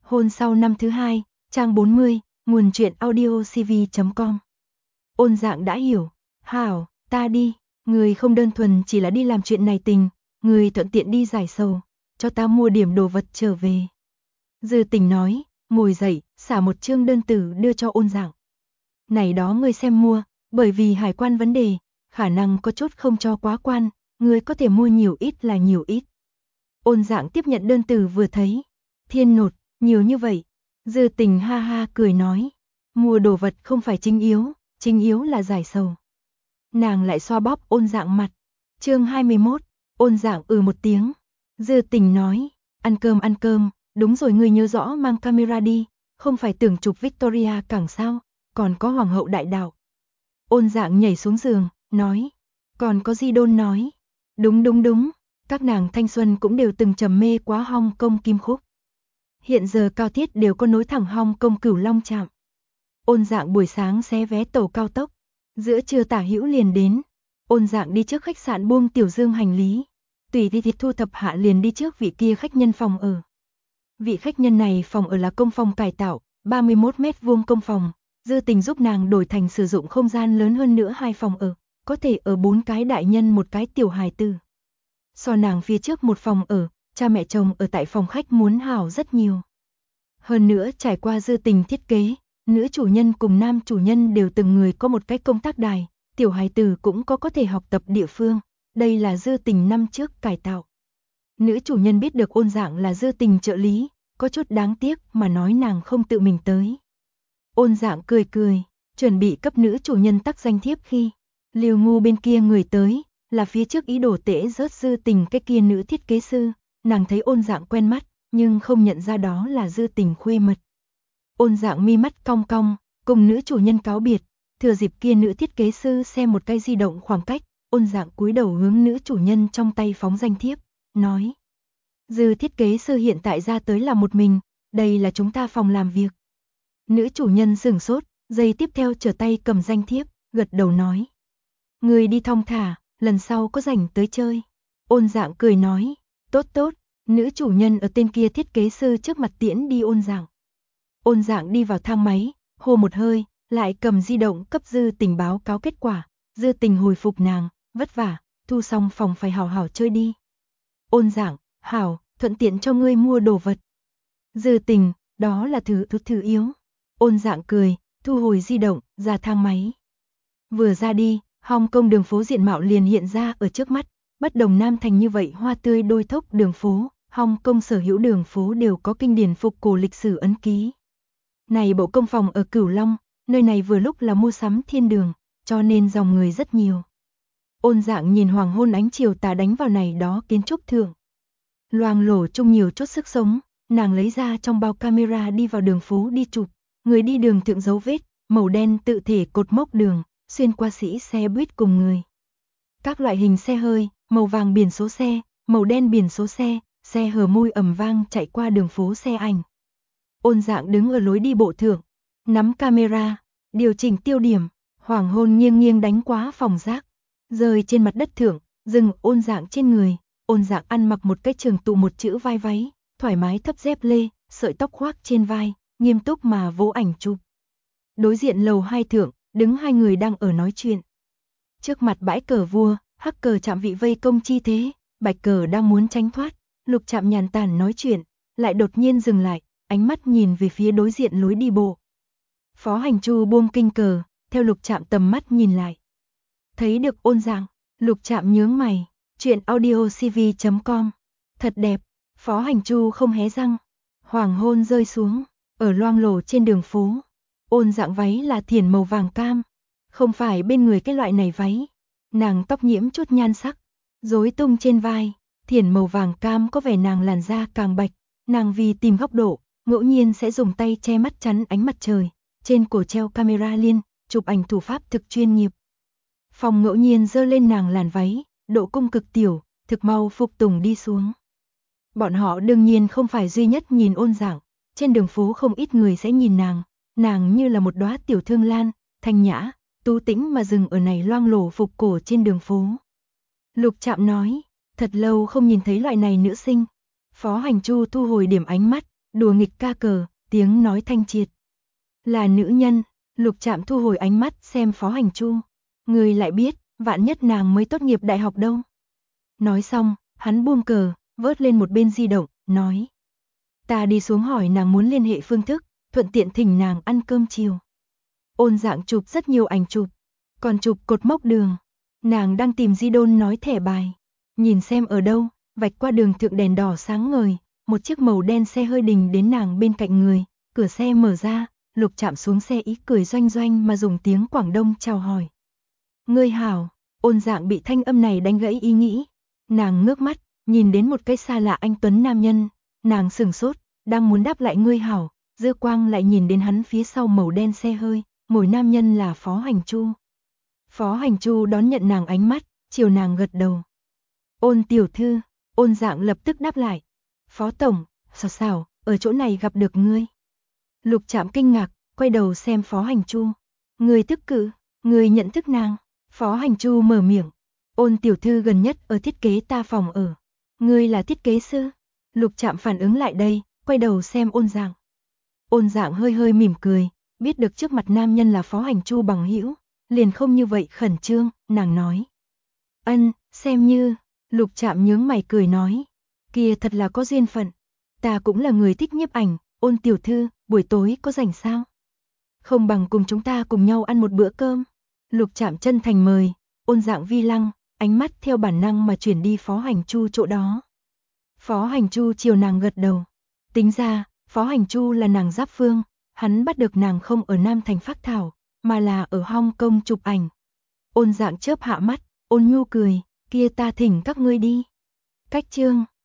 Hôn sau năm thứ hai, trang 40, nguồn truyện audiocv.com. Ôn Dạng đã hiểu. Hảo, ta đi, người không đơn thuần chỉ là đi làm chuyện này tình, người thuận tiện đi giải sầu, cho ta mua điểm đồ vật trở về. Dư Tình nói, ngồi dậy, xả một chương đơn tử đưa cho Ôn Dạng. Này đó ngươi xem mua, bởi vì hải quan vấn đề, khả năng có chút không cho quá quan, ngươi có thể mua nhiều ít là nhiều ít. Ôn Dạng tiếp nhận đơn từ vừa thấy, thiên nột, nhiều như vậy. Dư Tình ha ha cười nói, mua đồ vật không phải chính yếu là giải sầu. Nàng lại xoa bóp Ôn Dạng mặt. Chương 21, Ôn Dạng một tiếng. Dư Tình nói, ăn cơm, đúng rồi, ngươi nhớ rõ mang camera đi, không phải tưởng chụp Victoria cảng sao, còn có Hoàng hậu đại đạo. Ôn Dạng nhảy xuống giường, nói, còn có Di Đôn nói, đúng, các nàng thanh xuân cũng đều từng trầm mê quá Hong Kong kim khúc. Hiện giờ cao thiết đều có nối thẳng Hong Kong Cửu Long trạm. Ôn Dạng buổi sáng xé vé tàu cao tốc, giữa trưa Tả Hữu liền đến. Ôn Dạng đi trước khách sạn buông tiểu dương hành lý, tùy thịt thu thập hạ liền đi trước vị kia khách nhân phòng ở. Vị khách nhân này phòng ở là công phòng cải tạo, 31 mét vuông công phòng. Dư Tình giúp nàng đổi thành sử dụng không gian lớn hơn nữa 2 phòng ở, có thể ở 4 cái đại nhân một cái tiểu hài tử. So nàng phía trước một phòng ở, cha mẹ chồng ở tại phòng khách muốn hảo rất nhiều. Hơn nữa trải qua Dư Tình thiết kế, nữ chủ nhân cùng nam chủ nhân đều từng người có một cái công tác đài, tiểu hài tử cũng có thể học tập địa phương, đây là Dư Tình năm trước cải tạo. Nữ chủ nhân biết được Ôn Dạng là Dư Tình trợ lý, có chút đáng tiếc mà nói nàng không tự mình tới. Ôn Dạng cười, chuẩn bị cấp nữ chủ nhân tắc danh thiếp khi Liêu Ngu bên kia người tới, là phía trước ý đồ tễ rớt Dư Tình cái kia nữ thiết kế sư, nàng thấy Ôn Dạng quen mắt, nhưng không nhận ra đó là Dư Tình khuê mật. Ôn Dạng mi mắt cong cong, cùng nữ chủ nhân cáo biệt, thừa dịp kia nữ thiết kế sư xem một cái di động khoảng cách, Ôn Dạng cúi đầu hướng nữ chủ nhân trong tay phóng danh thiếp, nói: Dư thiết kế sư hiện tại ra tới là một mình, đây là chúng ta phòng làm việc. Nữ chủ nhân sửng sốt, giây tiếp theo trở tay cầm danh thiếp, gật đầu nói: Người đi thong thả, lần sau có rảnh tới chơi. Ôn Dạng cười nói: Tốt, nữ chủ nhân ở tên kia thiết kế sư trước mặt tiễn đi Ôn Dạng. Ôn Dạng đi vào thang máy, hô một hơi, lại cầm di động cấp Dư Tình báo cáo kết quả. Dư Tình hồi phục nàng, vất vả, thu xong phòng phải hảo hảo chơi đi. Ôn Dạng: hảo, thuận tiện cho ngươi mua đồ vật. Dư Tình: đó là thứ yếu. Ôn Dạng cười, thu hồi di động, ra thang máy. Vừa ra đi, Hong Kong đường phố diện mạo liền hiện ra ở trước mắt, bất đồng Nam thành như vậy hoa tươi đôi thốc đường phố, Hong Kong sở hữu đường phố đều có kinh điển phục cổ lịch sử ấn ký. Này bộ công phòng ở Cửu Long, nơi này vừa lúc là mua sắm thiên đường, cho nên dòng người rất nhiều. Ôn Dạng nhìn hoàng hôn ánh chiều tà đánh vào này đó kiến trúc thượng. Loang lổ chung nhiều chút sức sống, nàng lấy ra trong bao camera đi vào đường phố đi chụp, người đi đường thượng dấu vết, màu đen tự thể cột mốc đường, xuyên qua sĩ xe buýt cùng người. Các loại hình xe hơi, màu vàng biển số xe, màu đen biển số xe hờ mui ầm vang chạy qua đường phố xe ảnh. Ôn Dạng đứng ở lối đi bộ thượng, nắm camera, điều chỉnh tiêu điểm, hoàng hôn nghiêng đánh quá phòng rác, rơi trên mặt đất thượng, dừng Ôn Dạng trên người. Ôn Dạng ăn mặc một cái trường tụ một chữ vai váy, thoải mái thấp dép lê, sợi tóc khoác trên vai, nghiêm túc mà vỗ ảnh chụp. Đối diện lầu 2 thượng, đứng 2 người đang ở nói chuyện. Trước mặt bãi cờ vua, hắc cờ chạm vị vây công chi thế, bạch cờ đang muốn tránh thoát, lục chạm nhàn tản nói chuyện, lại đột nhiên dừng lại, ánh mắt nhìn về phía đối diện lối đi bộ. Phó Hành Chu buông kinh cờ, theo lục chạm tầm mắt nhìn lại. Thấy được Ôn Dạng, lục chạm nhướng mày. Chuyện audiocv.com. Thật đẹp. Phó Hành Chu không hé răng. Hoàng hôn rơi xuống, ở loang lổ trên đường phố. Ôn Dạng váy là thiển màu vàng cam, không phải bên người cái loại này váy. Nàng tóc nhiễm chút nhan sắc, rối tung trên vai, thiển màu vàng cam có vẻ nàng làn da càng bạch. Nàng vì tìm góc độ, ngẫu nhiên sẽ dùng tay che mắt chắn ánh mặt trời. Trên cổ treo camera liên, chụp ảnh thủ pháp thực chuyên nghiệp. Phòng ngẫu nhiên giơ lên nàng làn váy, độ cung cực tiểu, thực mau phục tùng đi xuống. Bọn họ đương nhiên không phải duy nhất nhìn Ôn Dạng, trên đường phố không ít người sẽ nhìn nàng như là một đóa tiểu thương lan, thanh nhã, tú tĩnh mà dừng ở này loang lổ phục cổ trên đường phố. Lục Trạm nói, thật lâu không nhìn thấy loại này nữ sinh. Phó Hành Chu thu hồi điểm ánh mắt, đùa nghịch ca cờ, tiếng nói thanh triệt. Là nữ nhân, Lục Trạm thu hồi ánh mắt xem Phó Hành Chu. Người lại biết, vạn nhất nàng mới tốt nghiệp đại học đâu. Nói xong, hắn buông cờ, vớt lên một bên di động, nói. Ta đi xuống hỏi nàng muốn liên hệ phương thức, thuận tiện thỉnh nàng ăn cơm chiều. Ôn Dạng chụp rất nhiều ảnh chụp, còn chụp cột mốc đường. Nàng đang tìm di đôn nói thẻ bài. Nhìn xem ở đâu, vạch qua đường thượng đèn đỏ sáng ngời, một chiếc màu đen xe hơi đình đến nàng bên cạnh người, cửa xe mở ra, Lục Trạm xuống xe ý cười doanh doanh mà dùng tiếng Quảng Đông chào hỏi. Ngươi hảo, Ôn Dạng bị thanh âm này đánh gãy ý nghĩ. Nàng ngước mắt, nhìn đến một cái xa lạ anh tuấn nam nhân, nàng sửng sốt, đang muốn đáp lại ngươi hảo, dư quang lại nhìn đến hắn phía sau màu đen xe hơi, ngồi nam nhân là Phó Hành Chu. Phó Hành Chu đón nhận nàng ánh mắt, chiều nàng gật đầu. Ôn tiểu thư, Ôn Dạng lập tức đáp lại. Phó tổng, xảo, ở chỗ này gặp được ngươi. Lục Trạm kinh ngạc, quay đầu xem Phó Hành Chu. Ngươi tức cử, ngươi nhận thức nàng. Phó Hành Chu mở miệng. Ôn tiểu thư gần nhất ở thiết kế ta phòng ở. Ngươi là thiết kế sư. Lục Trạm phản ứng lại đây, quay đầu xem Ôn Dạng. Ôn Dạng hơi hơi mỉm cười, biết được trước mặt nam nhân là Phó Hành Chu bằng hữu, liền không như vậy khẩn trương, nàng nói. Xem như, Lục Trạm nhướng mày cười nói. Kia thật là có duyên phận. Ta cũng là người thích nhiếp ảnh, Ôn tiểu thư, buổi tối có rảnh sao? Không bằng cùng chúng ta cùng nhau ăn một bữa cơm. Lục Trạm chân thành mời, Ôn Dạng vi lăng, ánh mắt theo bản năng mà chuyển đi Phó Hành Chu chỗ đó. Phó Hành Chu chiều nàng gật đầu. Tính ra, Phó Hành Chu là nàng giáp phương, hắn bắt được nàng không ở Nam Thành phác thảo, mà là ở Hong Kong chụp ảnh. Ôn Dạng chớp hạ mắt, ôn nhu cười, kia ta thỉnh các ngươi đi. Cách chương